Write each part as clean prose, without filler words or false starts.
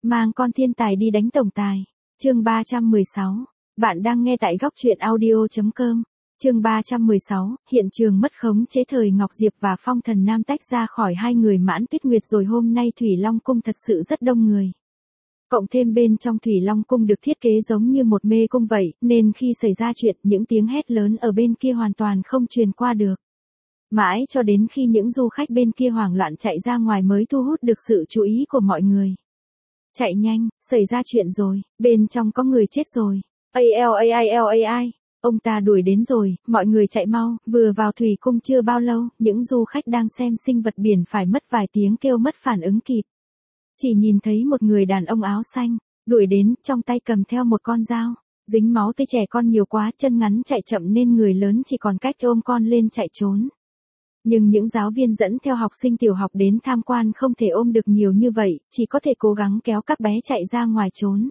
Mang con thiên tài đi đánh tổng tài. Chương 316. Bạn đang nghe tại góc truyện audio.com. Chương 316, hiện trường mất khống chế. Thời Ngọc Diệp và Phong Thần Nam tách ra khỏi hai người Mãn Tuyết Nguyệt rồi. Hôm nay Thủy Long Cung thật sự rất đông người. Cộng thêm bên trong Thủy Long Cung được thiết kế giống như một mê cung vậy, nên khi xảy ra chuyện, những tiếng hét lớn ở bên kia hoàn toàn không truyền qua được. Mãi cho đến khi những du khách bên kia hoảng loạn chạy ra ngoài mới thu hút được sự chú ý của mọi người. Chạy nhanh, xảy ra chuyện rồi, bên trong có người chết rồi. Ai, ông ta đuổi đến rồi, mọi người chạy mau. Vừa vào thủy cung chưa bao lâu, những du khách đang xem sinh vật biển phải mất vài tiếng kêu mất phản ứng kịp. Chỉ nhìn thấy một người đàn ông áo xanh, đuổi đến, trong tay cầm theo một con dao. Dính máu tươi trẻ con nhiều quá, chân ngắn chạy chậm nên người lớn chỉ còn cách ôm con lên chạy trốn. Nhưng những giáo viên dẫn theo học sinh tiểu học đến tham quan không thể ôm được nhiều như vậy, chỉ có thể cố gắng kéo các bé chạy ra ngoài trốn.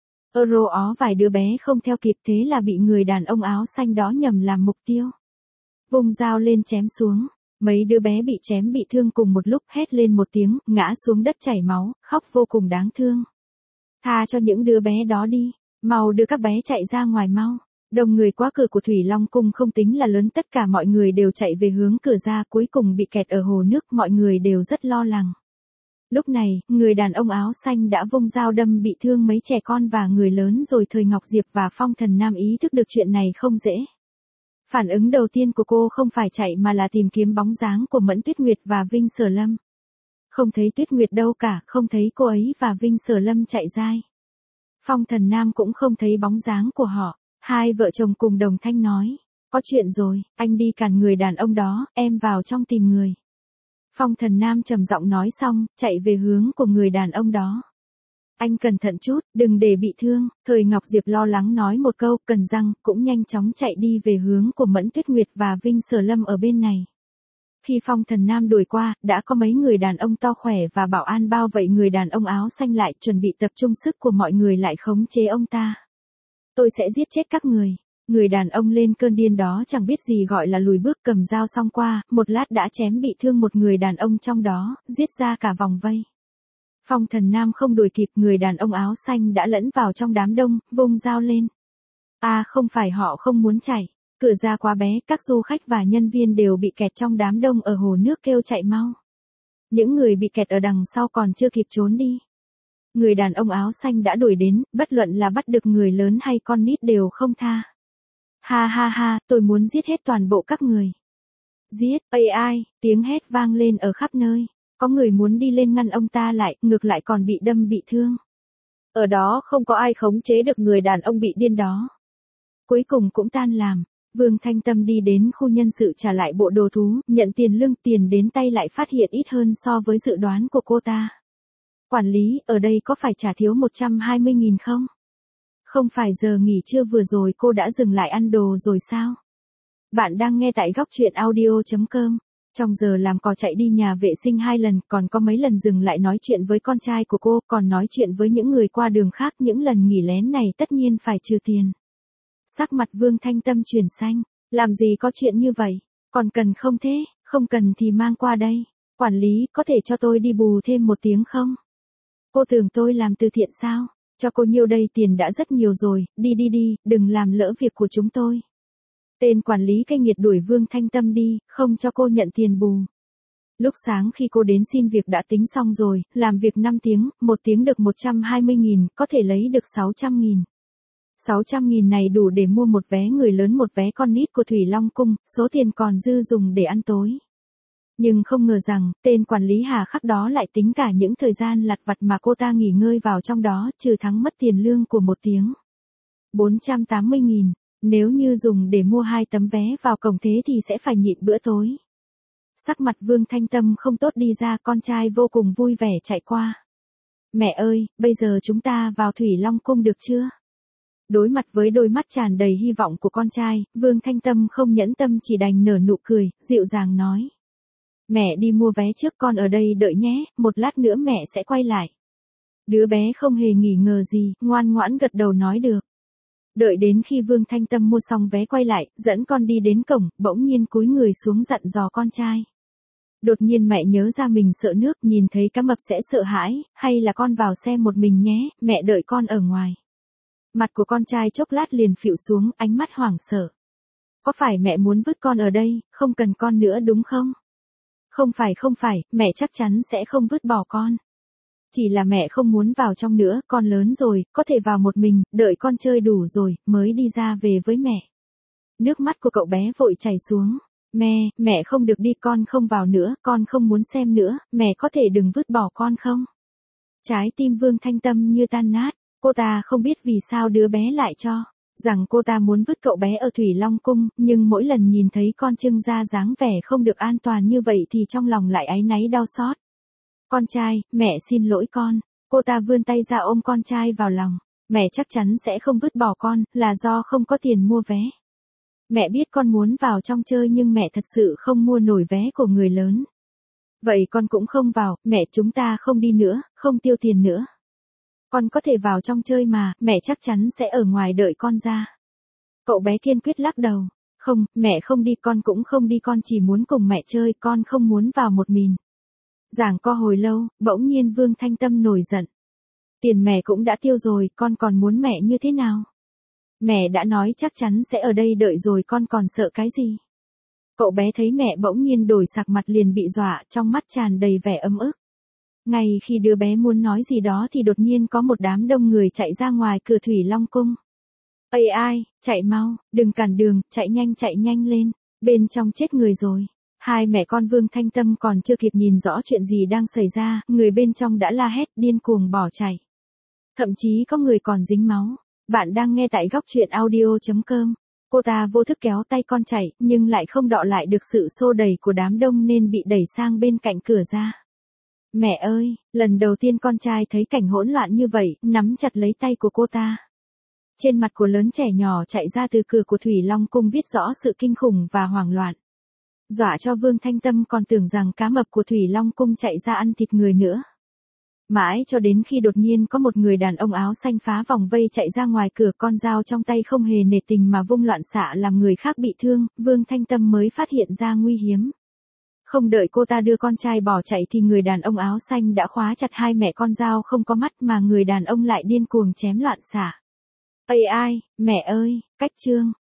Vài đứa bé không theo kịp, thế là bị người đàn ông áo xanh đó nhầm làm mục tiêu. Vung dao lên chém xuống, mấy đứa bé bị chém bị thương cùng một lúc, hét lên một tiếng, ngã xuống đất chảy máu, khóc vô cùng đáng thương. Tha cho những đứa bé đó đi, mau đưa các bé chạy ra ngoài mau. Đông người quá. Cửa của Thủy Long Cung không tính là lớn, tất cả mọi người đều chạy về hướng cửa ra, cuối cùng bị kẹt ở hồ nước, mọi người đều rất lo lắng. Lúc này, người đàn ông áo xanh đã vung dao đâm bị thương mấy trẻ con và người lớn rồi. Thời Ngọc Diệp và Phong Thần Nam ý thức được chuyện này không dễ. Phản ứng đầu tiên của cô không phải chạy mà là tìm kiếm bóng dáng của Mẫn Tuyết Nguyệt và Vinh Sở Lâm. Không thấy Tuyết Nguyệt đâu cả, không thấy cô ấy và Vinh Sở Lâm chạy dai. Phong Thần Nam cũng không thấy bóng dáng của họ. Hai vợ chồng cùng đồng thanh nói, có chuyện rồi, anh đi cản người đàn ông đó, em vào trong tìm người. Phong Thần Nam trầm giọng nói xong, chạy về hướng của người đàn ông đó. Anh cẩn thận chút, đừng để bị thương. Thời Ngọc Diệp lo lắng nói một câu, cần răng, cũng nhanh chóng chạy đi về hướng của Mẫn Tuyết Nguyệt và Vinh Sở Lâm ở bên này. Khi Phong Thần Nam đuổi qua, đã có mấy người đàn ông to khỏe và bảo an bao vây người đàn ông áo xanh lại, chuẩn bị tập trung sức của mọi người lại khống chế ông ta. Tôi sẽ giết chết các người. Người đàn ông lên cơn điên đó chẳng biết gì gọi là lùi bước, cầm dao xong qua, một lát đã chém bị thương một người đàn ông trong đó, giết ra cả vòng vây. Phong Thần Nam không đuổi kịp, người đàn ông áo xanh đã lẫn vào trong đám đông, vung dao lên. Không phải họ không muốn chạy. Cửa ra quá bé, các du khách và nhân viên đều bị kẹt trong đám đông ở hồ nước kêu chạy mau. Những người bị kẹt ở đằng sau còn chưa kịp trốn đi. Người đàn ông áo xanh đã đuổi đến, bất luận là bắt được người lớn hay con nít đều không tha. Ha, tôi muốn giết hết toàn bộ các người. Giết, tiếng hét vang lên ở khắp nơi. Có người muốn đi lên ngăn ông ta lại, ngược lại còn bị đâm bị thương. Ở đó không có ai khống chế được người đàn ông bị điên đó. Cuối cùng cũng tan làm. Vương Thanh Tâm đi đến khu nhân sự trả lại bộ đồ thú, nhận tiền lương. Tiền đến tay lại phát hiện ít hơn so với dự đoán của cô ta. Quản lý, ở đây có phải trả thiếu 120.000 không? Không phải giờ nghỉ trưa vừa rồi cô đã dừng lại ăn đồ rồi sao? Bạn đang nghe tại góc truyện audio.com. Trong giờ làm cò chạy đi nhà vệ sinh 2 lần, còn có mấy lần dừng lại nói chuyện với con trai của cô, còn nói chuyện với những người qua đường khác. Những lần nghỉ lén này tất nhiên phải trừ tiền. Sắc mặt Vương Thanh Tâm chuyển xanh. Làm gì có chuyện như vậy? Còn cần không thế? Không cần thì mang qua đây. Quản lý, có thể cho tôi đi bù thêm 1 tiếng không? Cô tưởng tôi làm từ thiện sao? Cho cô nhiêu đây, tiền đã rất nhiều rồi, đi, đừng làm lỡ việc của chúng tôi. Tên quản lý cay nghiệt đuổi Vương Thanh Tâm đi, không cho cô nhận tiền bù. Lúc sáng khi cô đến xin việc đã tính xong rồi, làm việc 5 tiếng, 1 tiếng được 120.000, có thể lấy được 600.000. 600.000 này đủ để mua một vé người lớn, một vé con nít của Thủy Long Cung, số tiền còn dư dùng để ăn tối. Nhưng không ngờ rằng, tên quản lý hà khắc đó lại tính cả những thời gian lặt vặt mà cô ta nghỉ ngơi vào trong đó, trừ thắng mất tiền lương của 1 tiếng. 480.000, nếu như dùng để mua 2 tấm vé vào cổng thế thì sẽ phải nhịn bữa tối. Sắc mặt Vương Thanh Tâm không tốt đi ra, con trai vô cùng vui vẻ chạy qua. Mẹ ơi, bây giờ chúng ta vào Thủy Long Cung được chưa? Đối mặt với đôi mắt tràn đầy hy vọng của con trai, Vương Thanh Tâm không nhẫn tâm chỉ đành nở nụ cười, dịu dàng nói. Mẹ đi mua vé trước, con ở đây đợi nhé, một lát nữa mẹ sẽ quay lại. Đứa bé không hề nghỉ ngờ gì, ngoan ngoãn gật đầu nói được. Đợi đến khi Vương Thanh Tâm mua xong vé quay lại, dẫn con đi đến cổng, bỗng nhiên cúi người xuống dặn dò con trai. Đột nhiên mẹ nhớ ra mình sợ nước, nhìn thấy cá mập sẽ sợ hãi, hay là con vào xe một mình nhé, mẹ đợi con ở ngoài. Mặt của con trai chốc lát liền phịu xuống, ánh mắt hoảng sợ. Có phải mẹ muốn vứt con ở đây, không cần con nữa đúng không? Không phải, mẹ chắc chắn sẽ không vứt bỏ con. Chỉ là mẹ không muốn vào trong nữa, con lớn rồi, có thể vào một mình, đợi con chơi đủ rồi, mới đi ra về với mẹ. Nước mắt của cậu bé vội chảy xuống. Mẹ không được đi, con không vào nữa, con không muốn xem nữa, mẹ có thể đừng vứt bỏ con không? Trái tim Vương Thanh Tâm như tan nát, cô ta không biết vì sao đứa bé lại cho rằng cô ta muốn vứt cậu bé ở Thủy Long Cung, nhưng mỗi lần nhìn thấy con Trưng ra dáng vẻ không được an toàn như vậy thì trong lòng lại áy náy đau xót. Con trai, mẹ xin lỗi con. Cô ta vươn tay ra ôm con trai vào lòng. Mẹ chắc chắn sẽ không vứt bỏ con, là do không có tiền mua vé. Mẹ biết con muốn vào trong chơi nhưng mẹ thật sự không mua nổi vé của người lớn. Vậy con cũng không vào, mẹ chúng ta không đi nữa, không tiêu tiền nữa. Con có thể vào trong chơi mà, mẹ chắc chắn sẽ ở ngoài đợi con ra. Cậu bé kiên quyết lắc đầu. Không, mẹ không đi, con cũng không đi, con chỉ muốn cùng mẹ chơi, con không muốn vào một mình. Giảng co hồi lâu, bỗng nhiên Vương Thanh Tâm nổi giận. Tiền mẹ cũng đã tiêu rồi, con còn muốn mẹ như thế nào? Mẹ đã nói chắc chắn sẽ ở đây đợi rồi, con còn sợ cái gì? Cậu bé thấy mẹ bỗng nhiên đổi sắc mặt liền bị dọa, trong mắt tràn đầy vẻ ấm ức. Ngay khi đứa bé muốn nói gì đó thì đột nhiên có một đám đông người chạy ra ngoài cửa Thủy Long Cung. Ây ai, chạy mau, đừng cản đường, chạy nhanh lên, bên trong chết người rồi. Hai mẹ con Vương Thanh Tâm còn chưa kịp nhìn rõ chuyện gì đang xảy ra, người bên trong đã la hét điên cuồng bỏ chạy. Thậm chí có người còn dính máu. Bạn đang nghe tại góc truyện audio.com. Cô ta vô thức kéo tay con chạy, nhưng lại không đọ lại được sự xô đẩy của đám đông nên bị đẩy sang bên cạnh cửa ra. Mẹ ơi, lần đầu tiên con trai thấy cảnh hỗn loạn như vậy, nắm chặt lấy tay của cô ta. Trên mặt của lớn trẻ nhỏ chạy ra từ cửa của Thủy Long Cung viết rõ sự kinh khủng và hoảng loạn. Dọa cho Vương Thanh Tâm còn tưởng rằng cá mập của Thủy Long Cung chạy ra ăn thịt người nữa. Mãi cho đến khi đột nhiên có một người đàn ông áo xanh phá vòng vây chạy ra ngoài cửa, con dao trong tay không hề nể tình mà vung loạn xạ làm người khác bị thương, Vương Thanh Tâm mới phát hiện ra nguy hiểm. Không đợi cô ta đưa con trai bỏ chạy thì người đàn ông áo xanh đã khóa chặt hai mẹ con dao không có mắt mà người đàn ông lại điên cuồng chém loạn xạ. Ây ai, mẹ ơi, cách chương.